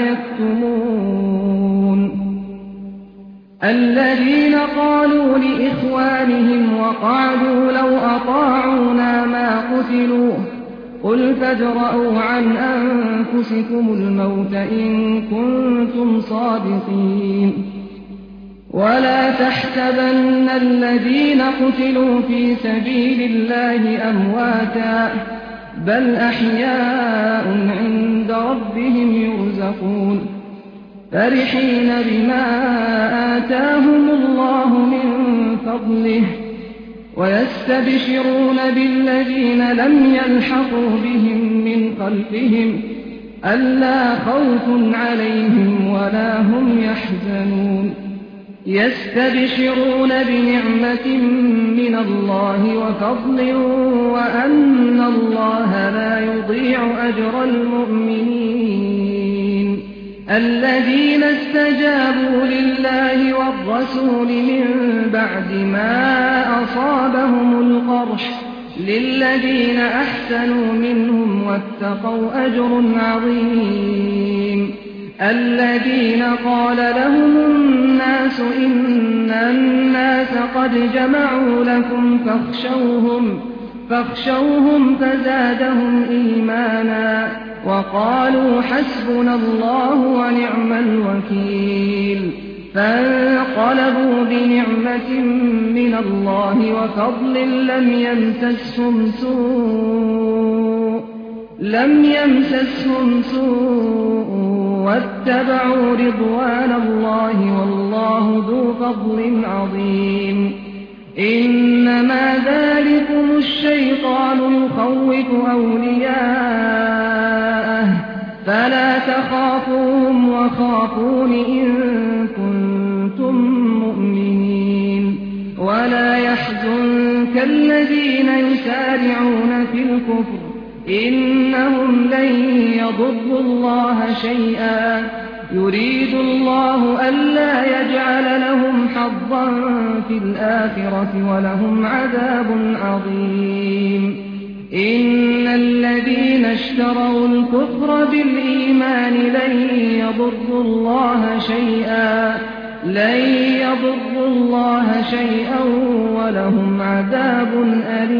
[SPEAKER 1] يكتمون الذين قالوا لإخوانهم وقعدوا لو أطاعونا ما قتلوا قل فادرءوا عن أنفسكم الموت إن كنتم صادقين ولا تحسبن الذين قتلوا في سبيل الله أمواتا بل أحياء عند ربهم يرزقون فرحين بما آتاهم الله من فضله ويستبشرون بالذين لم يلحقوا بهم من خلفهم ألا خوف عليهم ولا هم يحزنون يستبشرون بنعمة من الله وفضل وأن الله لا يضيع أجر المؤمنين الذين استجابوا لله والرسول من بعد ما أصابهم القرح للذين أحسنوا منهم واتقوا أجر عظيم الذين قال لهم الناس إن الناس قد جمعوا لكم فاخشوهم فاخشوهم فزادهم إيمانا وقالوا حسبنا الله ونعم الوكيل فانقلبوا بنعمة من الله وفضل لم يمسسهم سوء لم يمسسهم سوء واتبعوا رضوان الله والله ذو فضل عظيم إنما ذلكم الشيطان يخوف أولياءه فلا تخافوهم وخافون إن كنتم مؤمنين ولا يحزنك الذين يسارعون في الكفر إنهم لن يضروا الله شيئا يريد الله ألا يجعل لهم حظا في الآخرة ولهم عذاب عظيم إن الذين اشتروا الكفر بالإيمان لن يضروا الله شيئا لن يضروا الله شيئا ولهم عذاب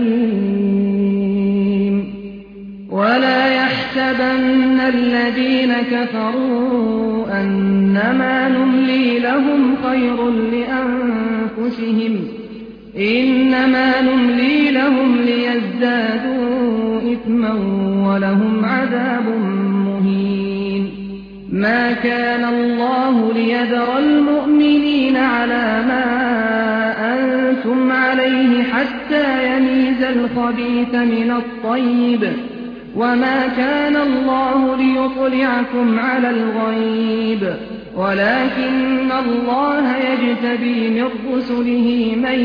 [SPEAKER 1] أليم ولا يحسبن الذين كفروا أنما نملي لهم خير لأنفسهم إنما نملي لهم ليزدادوا إثما ولهم عذاب مهين ما كان الله ليذر المؤمنين على ما أنتم عليه حتى يميز الخبيث من الطيب وما كان الله ليطلعكم على الغيب ولكن الله يجتبي من رسله من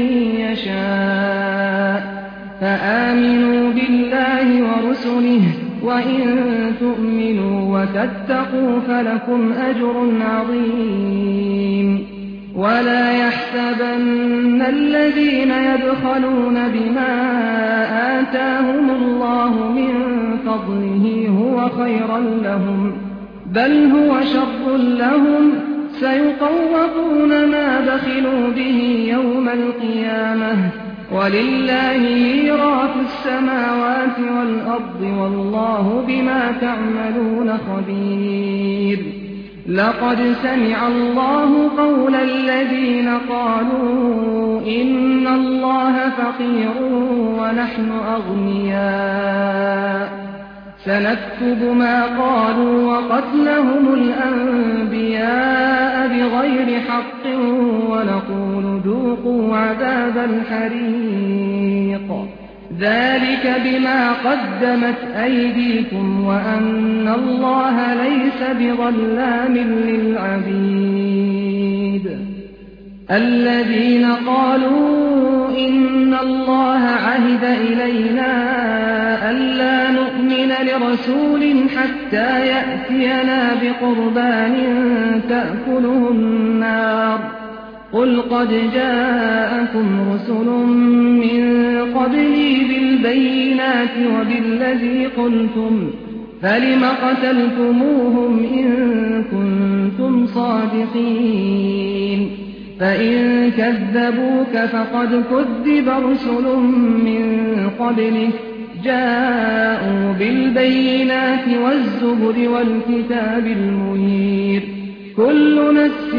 [SPEAKER 1] يشاء فآمنوا بالله ورسله وإن تؤمنوا وتتقوا فلكم أجر عظيم ولا يحسبن الذين يبخلون بما آتاهم الله من فضله هو خيرا لهم بل هو شر لهم سيطوقون ما بخلوا به يوم القيامة ولله ميراث السماوات والأرض والله بما تعملون خبير لقد سمع الله قول الذين قالوا إن الله فقير ونحن أغنياء سنكتب ما قالوا وقتلهم الأنبياء بغير حق ونقول ذوقوا عذاب الحريق ذلك بما قدمت أيديكم وأن الله ليس بظلام للعبيد الذين قالوا إن الله عهد إلينا ألا نؤمن لرسول حتى يأتينا بقربان تأكله النار قل قد جاءكم رسل من قبلي بالبينات وبالذي قلتم فلم قتلتموهم إن كنتم صادقين فإن كذبوك فقد كذب رسل من قبلك جاءوا بالبينات والزبر والكتاب المنير كل نفس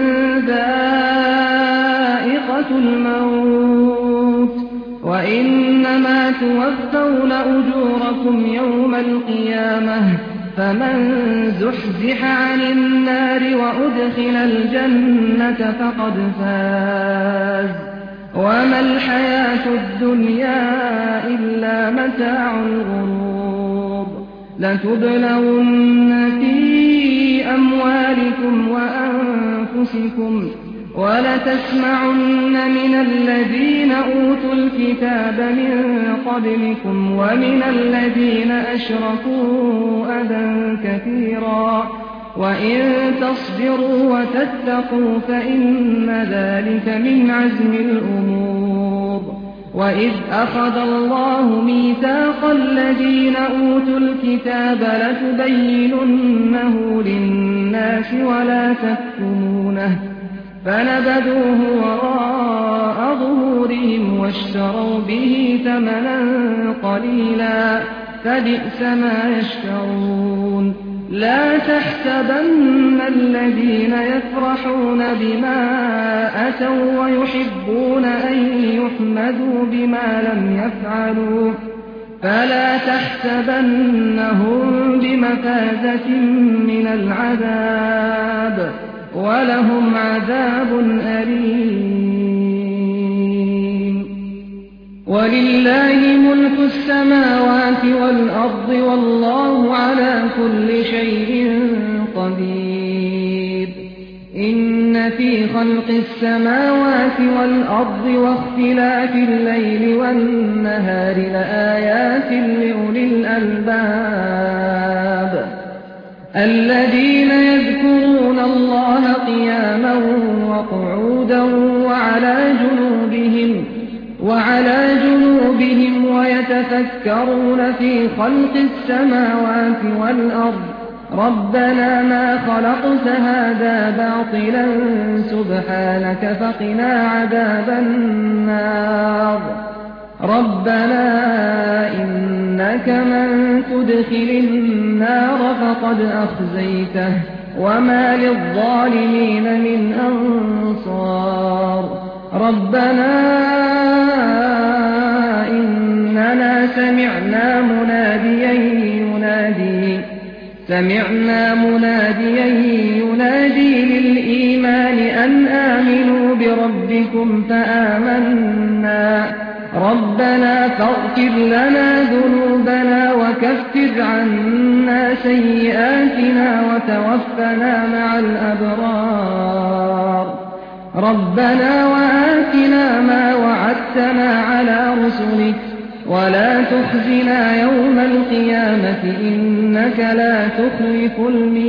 [SPEAKER 1] ذائقة الموت وإنما توفون أجوركم يوم القيامة فمن زحزح عن النار وأدخل الجنة فقد فاز وما الحياة الدنيا إلا متاع الغرور لتبلون في أموالكم وأنفسكم ولتسمعن من الذين أوتوا الكتاب من قبلكم ومن الذين أشركوا أذى كثيرا وإن تصبروا وتتقوا فإن ذلك من عزم الأمور وإذ أخذ الله ميثاق الذين أوتوا الكتاب لتبيننه للناس ولا تكتمونه فنبذوه وراء ظهورهم واشتروا به ثمنا قليلا فبئس ما يشترون لا تحسبن الذين يفرحون بما أتوا ويحبون أن يحمدوا بما لم يفعلوا فلا تحسبنهم بمفازة من العذاب ولهم عذاب أليم ولله ملك السماوات والأرض والله على كل شيء قدير إن في خلق السماوات والأرض واختلاف الليل والنهار لآيات لأولي الألباب الذين يذكرون الله قياما وقعودا وعلى جنوبهم وعلى جنوبهم ويتفكرون في خلق السماوات والأرض ربنا ما خلقت هذا باطلا سبحانك فقنا عذاب النار ربنا إنك من تدخل النار فقد أخزيته وما للظالمين من أنصار ربنا إننا سمعنا مناديا ينادي سمعنا مناديا ينادي للإيمان أن آمنوا بربكم فآمنا ربنا فاغفر لنا ذنوبنا وكفر عنا سيئاتنا وتوفنا مع الأبرار ربنا وآتنا ما وعدتنا على رسلك ولا تخزنا يوم القيامة إنك لا تخلف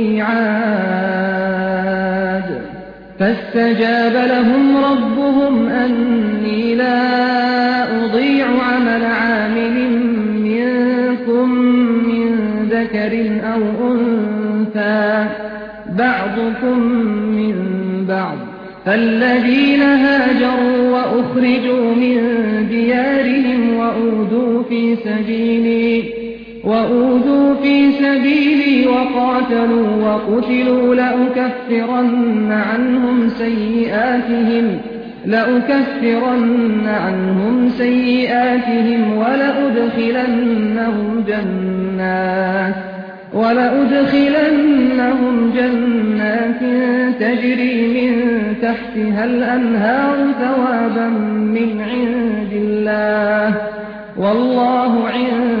[SPEAKER 1] الميعاد فاستجاب لهم ربهم أني لا أضيع عمل عامل منكم من ذكر أو أنثى بعضكم من بعض فالذين هاجروا وأخرجوا من ديارهم وأوذوا في سبيلي وأوذوا في سبيلي وقاتلوا وقتلوا لأكفرن عنهم سيئاتهم لأكفرن عنهم سيئاتهم ولأدخلنهم جنات ولأدخلنهم جنات تجري من تحتها الأنهار ثوابا من عند الله والله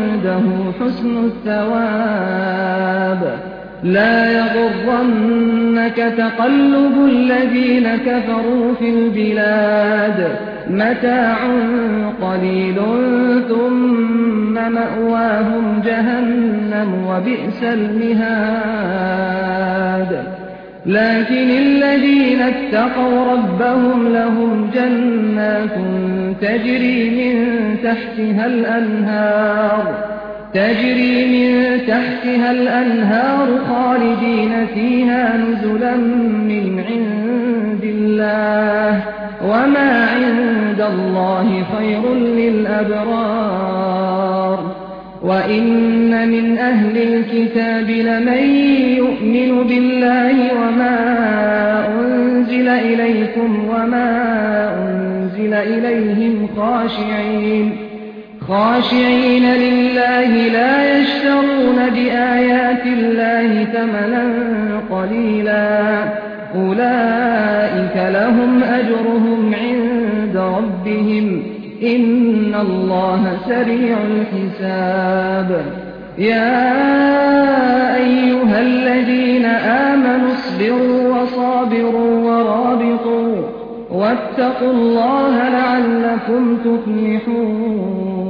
[SPEAKER 1] عنده حسن الثواب لا يغرن يغرنك تقلب الذين كفروا في البلاد متاع قليل ثم مأواهم جهنم وبئس المهاد لكن الذين اتقوا ربهم لهم جنات تجري من تحتها الأنهار تجري من تحتها الأنهار خالدين فيها نزلا من عند الله وما عند الله خير للأبرار وإن من أهل الكتاب لمن يؤمن بالله وما أنزل إليكم وما أنزل إليهم خاشعين خاشعين لله لا يشترون بآيات الله ثمنا قليلا أولئك لهم أجرهم عند ربهم إن الله سريع الحساب يا أيها الذين آمنوا اصبروا وصابروا ورابطوا واتقوا الله لعلكم تفلحون